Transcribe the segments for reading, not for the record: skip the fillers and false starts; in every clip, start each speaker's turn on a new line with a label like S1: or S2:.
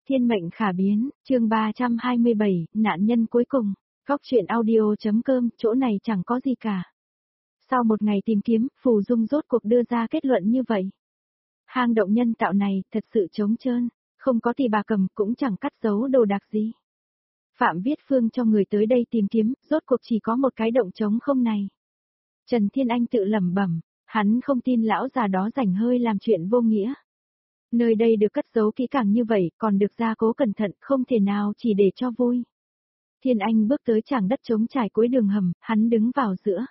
S1: Thiên mệnh khả biến, chương 327, nạn nhân cuối cùng. Góc truyện audio.com, chỗ này chẳng có gì cả. Sau một ngày tìm kiếm, Phù Dung rốt cuộc đưa ra kết luận như vậy. Hang động nhân tạo này thật sự trống trơn, không có thì bà cầm cũng chẳng cắt dấu đồ đạc gì. Phạm Viết Phương cho người tới đây tìm kiếm, rốt cuộc chỉ có một cái động trống không này. Trần Thiên Anh tự lẩm bẩm, hắn không tin lão già đó rảnh hơi làm chuyện vô nghĩa. Nơi đây được cất giấu kỹ càng như vậy, còn được gia cố cẩn thận, không thể nào chỉ để cho vui. Thiên Anh bước tới trảng đất trống trải cuối đường hầm, hắn đứng vào giữa.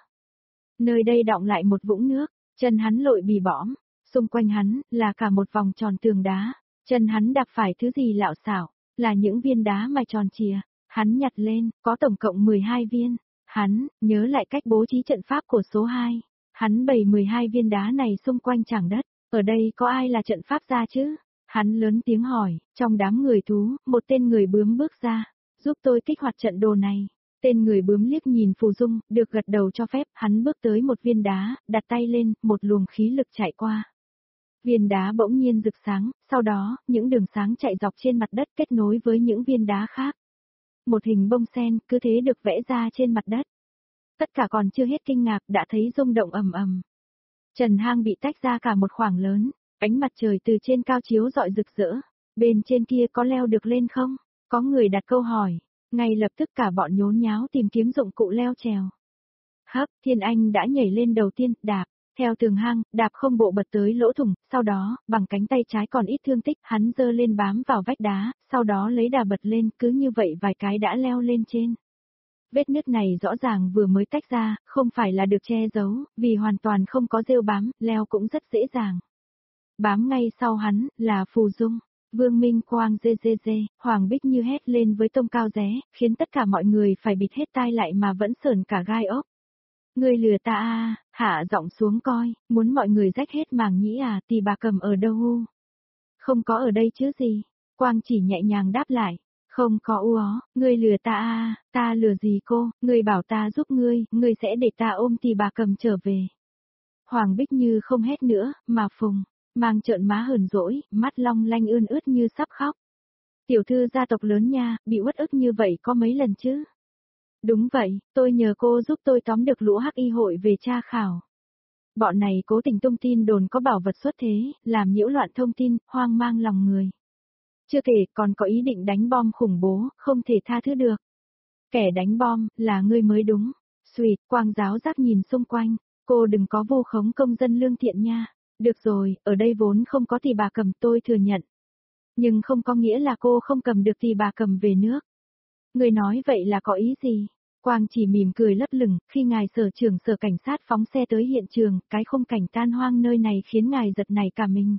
S1: Nơi đây đọng lại một vũng nước, chân hắn lội bì bõm, xung quanh hắn là cả một vòng tròn tường đá, chân hắn đạp phải thứ gì lạo xảo, là những viên đá mài tròn chìa. Hắn nhặt lên, có tổng cộng 12 viên. Hắn nhớ lại cách bố trí trận pháp của số 2. Hắn bày 12 viên đá này xung quanh trảng đất. Ở đây có ai là trận pháp gia chứ? Hắn lớn tiếng hỏi, trong đám người thú, một tên người bướm bước ra, giúp tôi kích hoạt trận đồ này. Tên người bướm liếc nhìn Phù Dung, được gật đầu cho phép, hắn bước tới một viên đá, đặt tay lên, một luồng khí lực chạy qua. Viên đá bỗng nhiên rực sáng, sau đó, những đường sáng chạy dọc trên mặt đất kết nối với những viên đá khác. Một hình bông sen cứ thế được vẽ ra trên mặt đất. Tất cả còn chưa hết kinh ngạc đã thấy rung động ầm ầm. Trần hang bị tách ra cả một khoảng lớn, ánh mặt trời từ trên cao chiếu rọi rực rỡ. Bên trên kia có leo được lên không? Có người đặt câu hỏi, ngay lập tức cả bọn nhốn nháo tìm kiếm dụng cụ leo trèo. Hấp, Thiên Anh đã nhảy lên đầu tiên, đạp, theo tường hang, đạp không bộ bật tới lỗ thủng, sau đó, bằng cánh tay trái còn ít thương tích, hắn giơ lên bám vào vách đá, sau đó lấy đà bật lên, cứ như vậy vài cái đã leo lên trên. Vết nứt này rõ ràng vừa mới tách ra, không phải là được che giấu, vì hoàn toàn không có rêu bám, leo cũng rất dễ dàng. Bám ngay sau hắn, là Phù Dung, Vương Minh Quang dê, Hoàng Bích Như hét lên với tông cao ré, khiến tất cả mọi người phải bịt hết tai lại mà vẫn sởn cả gai ốc. Ngươi lừa ta à, hạ giọng xuống coi, muốn mọi người rách hết màng nhĩ à, thì bà cầm ở đâu u? Không có ở đây chứ gì? Quang chỉ nhẹ nhàng đáp lại, không có u ó, ngươi lừa ta à, ta lừa gì cô, ngươi bảo ta giúp ngươi sẽ để ta ôm thì bà cầm trở về. Hoàng Bích Như không hét nữa, mà phùng, mang trợn má hờn dỗi, mắt long lanh ươn ướt như sắp khóc. Tiểu thư gia tộc lớn nha, bị uất ức như vậy có mấy lần chứ? Đúng vậy, tôi nhờ cô giúp tôi tóm được lũ hắc y hội về tra khảo. Bọn này cố tình tung tin đồn có bảo vật xuất thế, làm nhiễu loạn thông tin, hoang mang lòng người. Chưa kể còn có ý định đánh bom khủng bố, không thể tha thứ được. Kẻ đánh bom, là ngươi mới đúng. Xuyệt, Quang giáo giác nhìn xung quanh, cô đừng có vu khống công dân lương thiện nha. Được rồi, ở đây vốn không có thì bà cầm tôi thừa nhận. Nhưng không có nghĩa là cô không cầm được thì bà cầm về nước. Người nói vậy là có ý gì? Quang chỉ mỉm cười lấp lửng, khi ngài sở trưởng sở cảnh sát phóng xe tới hiện trường, cái khung cảnh tan hoang nơi này khiến ngài giật nảy cả mình.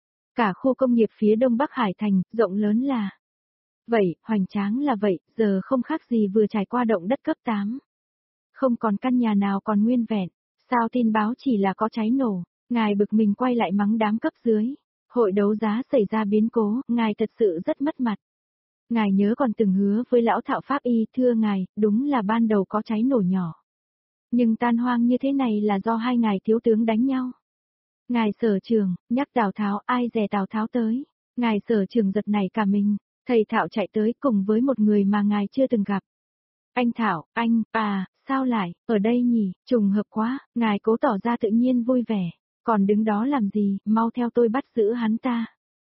S1: Cả khu công nghiệp phía đông Bắc Hải Thành, rộng lớn là. Vậy, hoành tráng là vậy, giờ không khác gì vừa trải qua động đất cấp 8. Không còn căn nhà nào còn nguyên vẹn, sao tin báo chỉ là có cháy nổ, ngài bực mình quay lại mắng đám cấp dưới. Hội đấu giá xảy ra biến cố, ngài thật sự rất mất mặt. Ngài nhớ còn từng hứa với lão thạo pháp y, thưa ngài, đúng là ban đầu có cháy nổ nhỏ. Nhưng tan hoang như thế này là do hai ngài thiếu tướng đánh nhau. Ngài sở trưởng, nhắc Tào Tháo, ai dè Tào Tháo tới. Ngài sở trưởng giật nảy cả mình, thầy Thạo chạy tới cùng với một người mà ngài chưa từng gặp. Anh Thảo, sao lại, ở đây nhỉ, trùng hợp quá, ngài cố tỏ ra tự nhiên vui vẻ. Còn đứng đó làm gì, mau theo tôi bắt giữ hắn ta.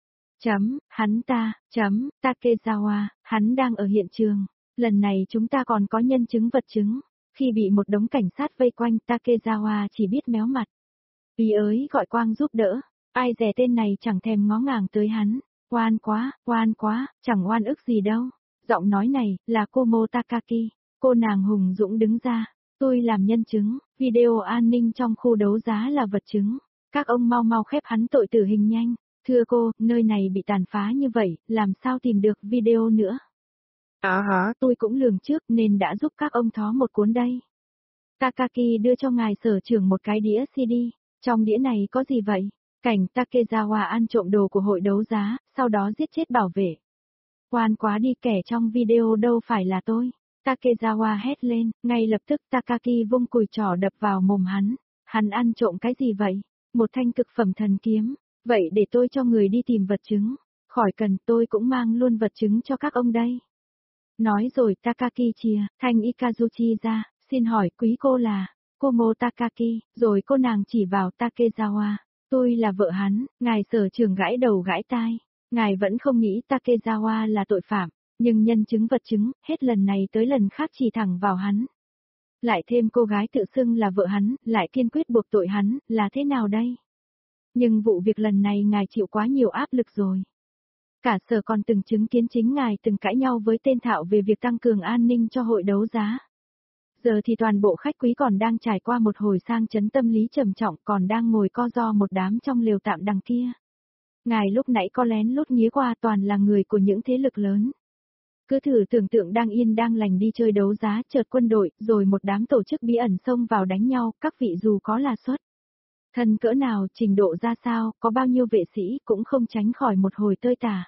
S1: Takezawa, hắn đang ở hiện trường. Lần này chúng ta còn có nhân chứng vật chứng. Khi bị một đống cảnh sát vây quanh, Takezawa chỉ biết méo mặt. Ý ới gọi Quang giúp đỡ. Ai dè tên này chẳng thèm ngó ngàng tới hắn. Oan quá, chẳng oan ức gì đâu. Giọng nói này, là cô Mô Takaki. Cô nàng hùng dũng đứng ra. Tôi làm nhân chứng, video an ninh trong khu đấu giá là vật chứng. Các ông mau khép hắn tội tử hình nhanh. Thưa cô, nơi này bị tàn phá như vậy, làm sao tìm được video nữa? Tôi cũng lường trước nên đã giúp các ông thó một cuốn đây. Takaki đưa cho ngài sở trưởng một cái đĩa CD. Trong đĩa này có gì vậy? Cảnh Takezawa ăn trộm đồ của hội đấu giá, sau đó giết chết bảo vệ. Oan quá đi, kẻ trong video đâu phải là tôi. Takezawa hét lên, ngay lập tức Takaki vung cùi trỏ đập vào mồm hắn. Hắn ăn trộm cái gì vậy? Một thanh cực phẩm thần kiếm. Vậy để tôi cho người đi tìm vật chứng. Khỏi cần, tôi cũng mang luôn vật chứng cho các ông đây. Nói rồi Takaki chia thanh Ikazuchi ra, xin hỏi quý cô là Komo Takaki, rồi cô nàng chỉ vào Takezawa. Tôi là vợ hắn, ngài sở trưởng gãi đầu gãi tai. Ngài vẫn không nghĩ Takezawa là tội phạm, nhưng nhân chứng vật chứng, hết lần này tới lần khác chỉ thẳng vào hắn. Lại thêm cô gái tự xưng là vợ hắn, lại kiên quyết buộc tội hắn, là thế nào đây? Nhưng vụ việc lần này ngài chịu quá nhiều áp lực rồi. Cả sở còn từng chứng kiến chính ngài từng cãi nhau với tên Thạo về việc tăng cường an ninh cho hội đấu giá. Giờ thì toàn bộ khách quý còn đang trải qua một hồi sang chấn tâm lý trầm trọng, còn đang ngồi co ro một đám trong lều tạm đằng kia. Ngài lúc nãy có lén lút nghía qua toàn là người của những thế lực lớn. Cứ thử tưởng tượng đang yên đang lành đi chơi đấu giá, chợt quân đội, rồi một đám tổ chức bí ẩn xông vào đánh nhau, các vị dù có là xuất thân cỡ nào, trình độ ra sao, có bao nhiêu vệ sĩ cũng không tránh khỏi một hồi tơi tả.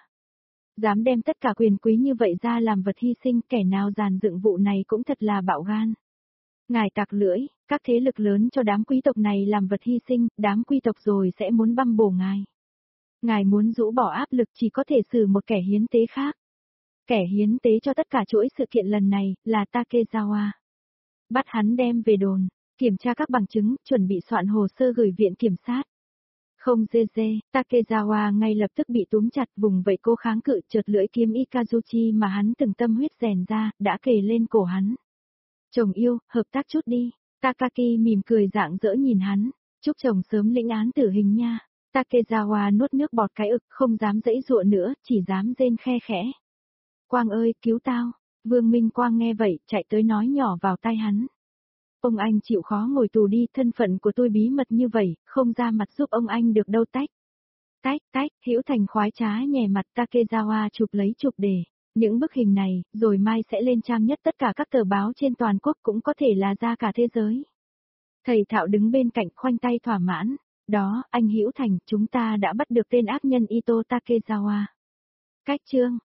S1: Dám đem tất cả quyền quý như vậy ra làm vật hy sinh, kẻ nào dàn dựng vụ này cũng thật là bạo gan. Ngài tặc lưỡi, các thế lực lớn cho đám quý tộc này làm vật hy sinh, đám quý tộc rồi sẽ muốn băm bổ ngài. Ngài muốn rũ bỏ áp lực chỉ có thể xử một kẻ hiến tế khác. Kẻ hiến tế cho tất cả chuỗi sự kiện lần này là Takezawa. Bắt hắn đem về đồn, kiểm tra các bằng chứng, chuẩn bị soạn hồ sơ gửi viện kiểm sát. Không dê dê, Takezawa ngay lập tức bị túm chặt, vùng vẫy cố kháng cự, chợt lưỡi kiếm Ikazuchi mà hắn từng tâm huyết rèn ra, đã kề lên cổ hắn. Chồng yêu, hợp tác chút đi. Takaki mỉm cười rạng rỡ nhìn hắn, chúc chồng sớm lĩnh án tử hình nha. Takezawa nuốt nước bọt cái ực, không dám giãy giụa nữa, chỉ dám rên khe khẽ. Quang ơi, cứu tao. Vương Minh Quang nghe vậy, chạy tới nói nhỏ vào tai hắn. Ông anh chịu khó ngồi tù đi, thân phận của tôi bí mật như vậy, không ra mặt giúp ông anh được đâu tách. Tách, Hữu Thành khoái trá nhè mặt. Takezawa chụp lấy chụp để. Những bức hình này, rồi mai sẽ lên trang nhất tất cả các tờ báo trên toàn quốc, cũng có thể là ra cả thế giới. Thầy Thạo đứng bên cạnh khoanh tay thỏa mãn. Đó, anh Hữu Thành, chúng ta đã bắt được tên ác nhân Ito Takezawa. Cách chương